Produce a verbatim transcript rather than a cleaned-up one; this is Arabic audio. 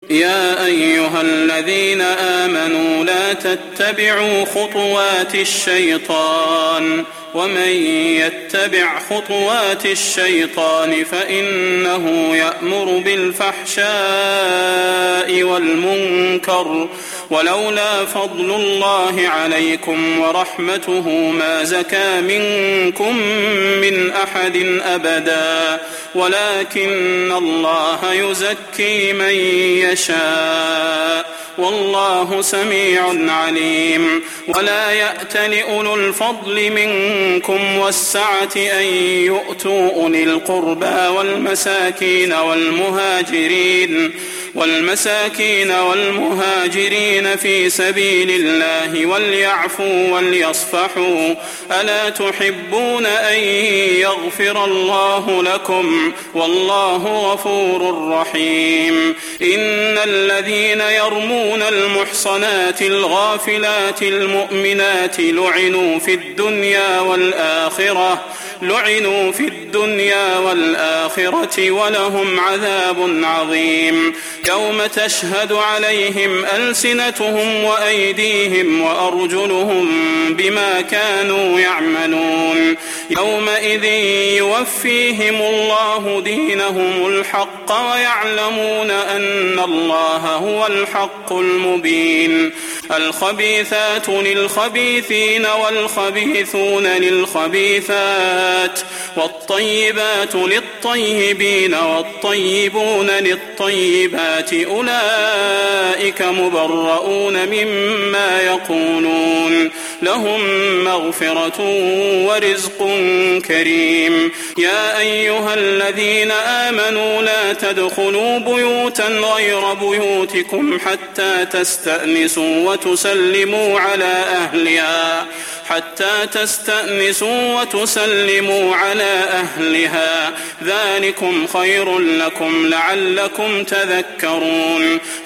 يا أيها الذين آمنوا لا تتبعوا خطوات الشيطان ومن يتبع خطوات الشيطان فإنه يأمر بالفحشاء والمنكر ولولا فضل الله عليكم ورحمته ما زكى منكم من أحد أبدا ولكن الله يزكي من يشاء والله سميع عليم. ولا يأتل أولو الفضل منكم والسعة أن يؤتوا أولي القربى والمساكين والمهاجرين والمساكين والمهاجرين في سبيل الله وليعفوا وليصفحوا ألا تحبون أن يغفر الله لكم والله غفور رحيم. إن الذين يرمون المحصنات الغافلات المؤمنات لعنوا في الدنيا والآخرة لعنوا في الدنيا والآخرة ولهم عذاب عظيم. يوم تشهد عليهم ألسنتهم وأيديهم وأرجلهم بما كانوا يعملون يومئذ يوفيهم الله دينهم الحق ويعلمون أن الله هو الحق المبين. الخبيثات للخبيثين والخبيثون للخبيثات والطيبات للطيبين والطيبون للطيبات أولئك مبرؤون مما يقولون لهم مغفرة ورزق كريم. يا أيها الذين آمنوا لا تدخلوا بيوتا غير بيوتكم حتى تستأنسوا وتسلموا على أهلها حتى تستأنسوا وتسلموا على أهلها ذلكم خير لكم لعلكم تذكرون.